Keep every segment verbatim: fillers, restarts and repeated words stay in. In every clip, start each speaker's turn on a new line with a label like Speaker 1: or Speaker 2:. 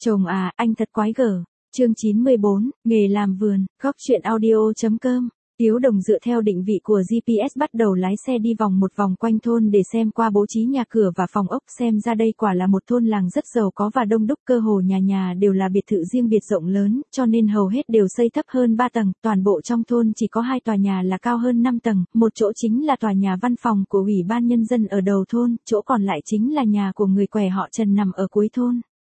Speaker 1: Chồng à, anh thật quái gở. Chương chín mươi bốn, nghề làm vườn, góc chuyện audio.com. Tiếu Đồng dựa theo định vị của giê pê ét bắt đầu lái xe đi vòng một vòng quanh thôn để xem qua bố trí nhà cửa và phòng ốc, xem ra đây quả là một thôn làng rất giàu có và đông đúc, cơ hồ nhà nhà đều là biệt thự riêng biệt rộng lớn, cho nên hầu hết đều xây thấp hơn ba tầng, toàn bộ trong thôn chỉ có hai tòa nhà là cao hơn năm tầng, một chỗ chính là tòa nhà văn phòng của Ủy ban Nhân dân ở đầu thôn, chỗ còn lại chính là nhà của người què họ Trần nằm ở cuối thôn.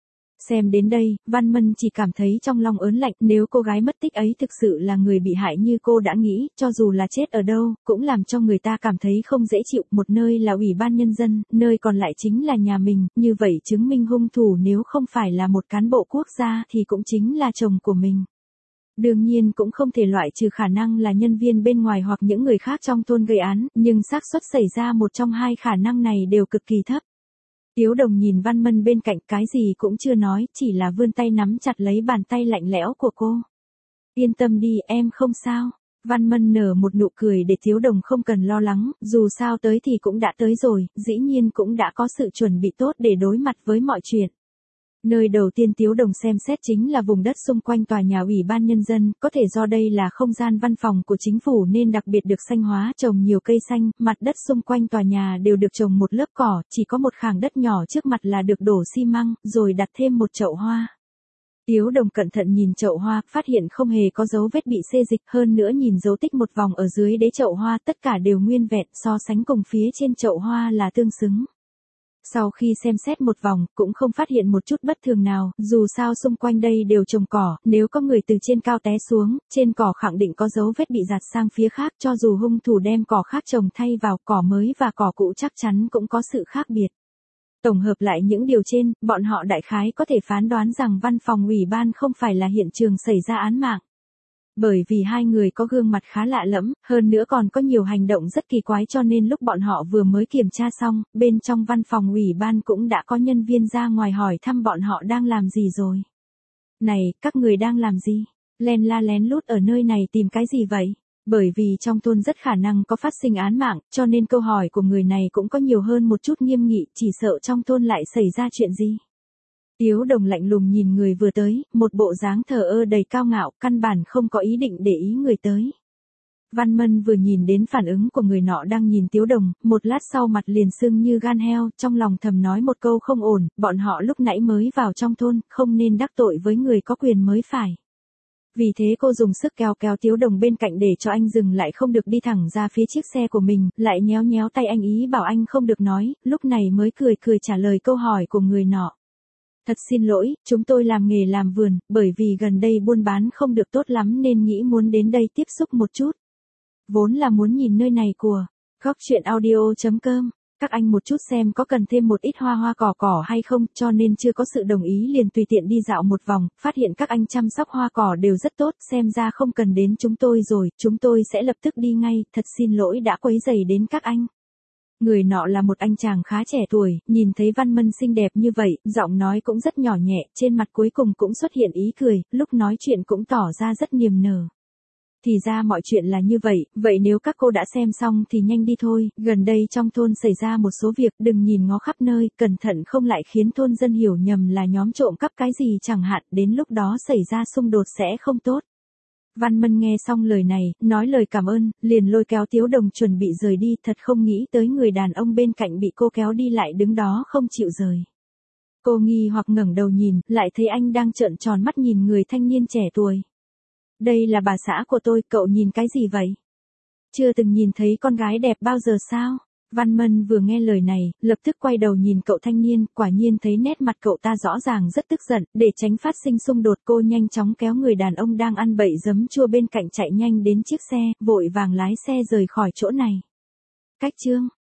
Speaker 1: Xem đến đây, Văn Mân chỉ cảm thấy trong lòng ớn lạnh, nếu cô gái mất tích ấy thực sự là người bị hại như cô đã nghĩ, cho dù là chết ở đâu, cũng làm cho người ta cảm thấy không dễ chịu, một nơi là Ủy ban Nhân dân, nơi còn lại chính là nhà mình, như vậy chứng minh hung thủ nếu không phải là một cán bộ quốc gia thì cũng chính là chồng của mình. Đương nhiên cũng không thể loại trừ khả năng là nhân viên bên ngoài hoặc những người khác trong thôn gây án, nhưng xác suất xảy ra một trong hai khả năng này đều cực kỳ thấp. Tiếu Đồng nhìn Văn Mân bên cạnh, cái gì cũng chưa nói, chỉ là vươn tay nắm chặt lấy bàn tay lạnh lẽo của cô. Yên tâm đi, em không sao. Văn Mân nở một nụ cười để Tiếu Đồng không cần lo lắng, dù sao tới thì cũng đã tới rồi, dĩ nhiên cũng đã có sự chuẩn bị tốt để đối mặt với mọi chuyện. Nơi đầu tiên Tiếu Đồng xem xét chính là vùng đất xung quanh tòa nhà Ủy ban Nhân dân, có thể do đây là không gian văn phòng của chính phủ nên đặc biệt được xanh hóa, trồng nhiều cây xanh, mặt đất xung quanh tòa nhà đều được trồng một lớp cỏ, chỉ có một khảng đất nhỏ trước mặt là được đổ xi măng, rồi đặt thêm một chậu hoa. Tiếu Đồng cẩn thận nhìn chậu hoa, phát hiện không hề có dấu vết bị xê dịch, hơn nữa nhìn dấu tích một vòng ở dưới đế chậu hoa, tất cả đều nguyên vẹn, so sánh cùng phía trên chậu hoa là tương xứng. Sau khi xem xét một vòng, cũng không phát hiện một chút bất thường nào, dù sao xung quanh đây đều trồng cỏ, nếu có người từ trên cao té xuống, trên cỏ khẳng định có dấu vết bị giạt sang phía khác, cho dù hung thủ đem cỏ khác trồng thay vào, cỏ mới và cỏ cũ chắc chắn cũng có sự khác biệt. Tổng hợp lại những điều trên, bọn họ đại khái có thể phán đoán rằng văn phòng ủy ban không phải là hiện trường xảy ra án mạng. Bởi vì hai người có gương mặt khá lạ lẫm, hơn nữa còn có nhiều hành động rất kỳ quái cho nên lúc bọn họ vừa mới kiểm tra xong, bên trong văn phòng ủy ban cũng đã có nhân viên ra ngoài hỏi thăm bọn họ đang làm gì rồi. Này, các người đang làm gì? Len la lén lút ở nơi này tìm cái gì vậy? Bởi vì trong thôn rất khả năng có phát sinh án mạng, cho nên câu hỏi của người này cũng có nhiều hơn một chút nghiêm nghị, chỉ sợ trong thôn lại xảy ra chuyện gì. Tiếu Đồng lạnh lùng nhìn người vừa tới, một bộ dáng thờ ơ đầy cao ngạo, căn bản không có ý định để ý người tới. Văn Mân vừa nhìn đến phản ứng của người nọ đang nhìn Tiếu Đồng, một lát sau mặt liền sưng như gan heo, trong lòng thầm nói một câu không ổn, bọn họ lúc nãy mới vào trong thôn, không nên đắc tội với người có quyền mới phải. Vì thế cô dùng sức kéo kéo Tiếu Đồng bên cạnh để cho anh dừng lại, không được đi thẳng ra phía chiếc xe của mình, lại nhéo nhéo tay anh ý bảo anh không được nói, lúc này mới cười cười trả lời câu hỏi của người nọ. Thật xin lỗi, chúng tôi làm nghề làm vườn, bởi vì gần đây buôn bán không được tốt lắm nên nghĩ muốn đến đây tiếp xúc một chút. Vốn là muốn nhìn nơi này của góc chuyện audio.com, các anh một chút xem có cần thêm một ít hoa hoa cỏ cỏ hay không, cho nên chưa có sự đồng ý liền tùy tiện đi dạo một vòng, phát hiện các anh chăm sóc hoa cỏ đều rất tốt, xem ra không cần đến chúng tôi rồi, chúng tôi sẽ lập tức đi ngay, thật xin lỗi đã quấy rầy đến các anh. Người nọ là một anh chàng khá trẻ tuổi, nhìn thấy Văn Mân xinh đẹp như vậy, giọng nói cũng rất nhỏ nhẹ, trên mặt cuối cùng cũng xuất hiện ý cười, lúc nói chuyện cũng tỏ ra rất niềm nở. Thì ra mọi chuyện là như vậy, vậy nếu các cô đã xem xong thì nhanh đi thôi, gần đây trong thôn xảy ra một số việc, đừng nhìn ngó khắp nơi, cẩn thận không lại khiến thôn dân hiểu nhầm là nhóm trộm cắp cái gì chẳng hạn, đến lúc đó xảy ra xung đột sẽ không tốt. Văn Mân nghe xong lời này, nói lời cảm ơn, liền lôi kéo Tiếu Đồng chuẩn bị rời đi, thật không nghĩ tới người đàn ông bên cạnh bị cô kéo đi lại đứng đó không chịu rời. Cô nghi hoặc ngẩng đầu nhìn, lại thấy anh đang trợn tròn mắt nhìn người thanh niên trẻ tuổi. Đây là bà xã của tôi, cậu nhìn cái gì vậy? Chưa từng nhìn thấy con gái đẹp bao giờ sao? Văn Mân vừa nghe lời này, lập tức quay đầu nhìn cậu thanh niên, quả nhiên thấy nét mặt cậu ta rõ ràng rất tức giận, để tránh phát sinh xung đột cô nhanh chóng kéo người đàn ông đang ăn bậy giấm chua bên cạnh chạy nhanh đến chiếc xe, vội vàng lái xe rời khỏi chỗ này. Cách chương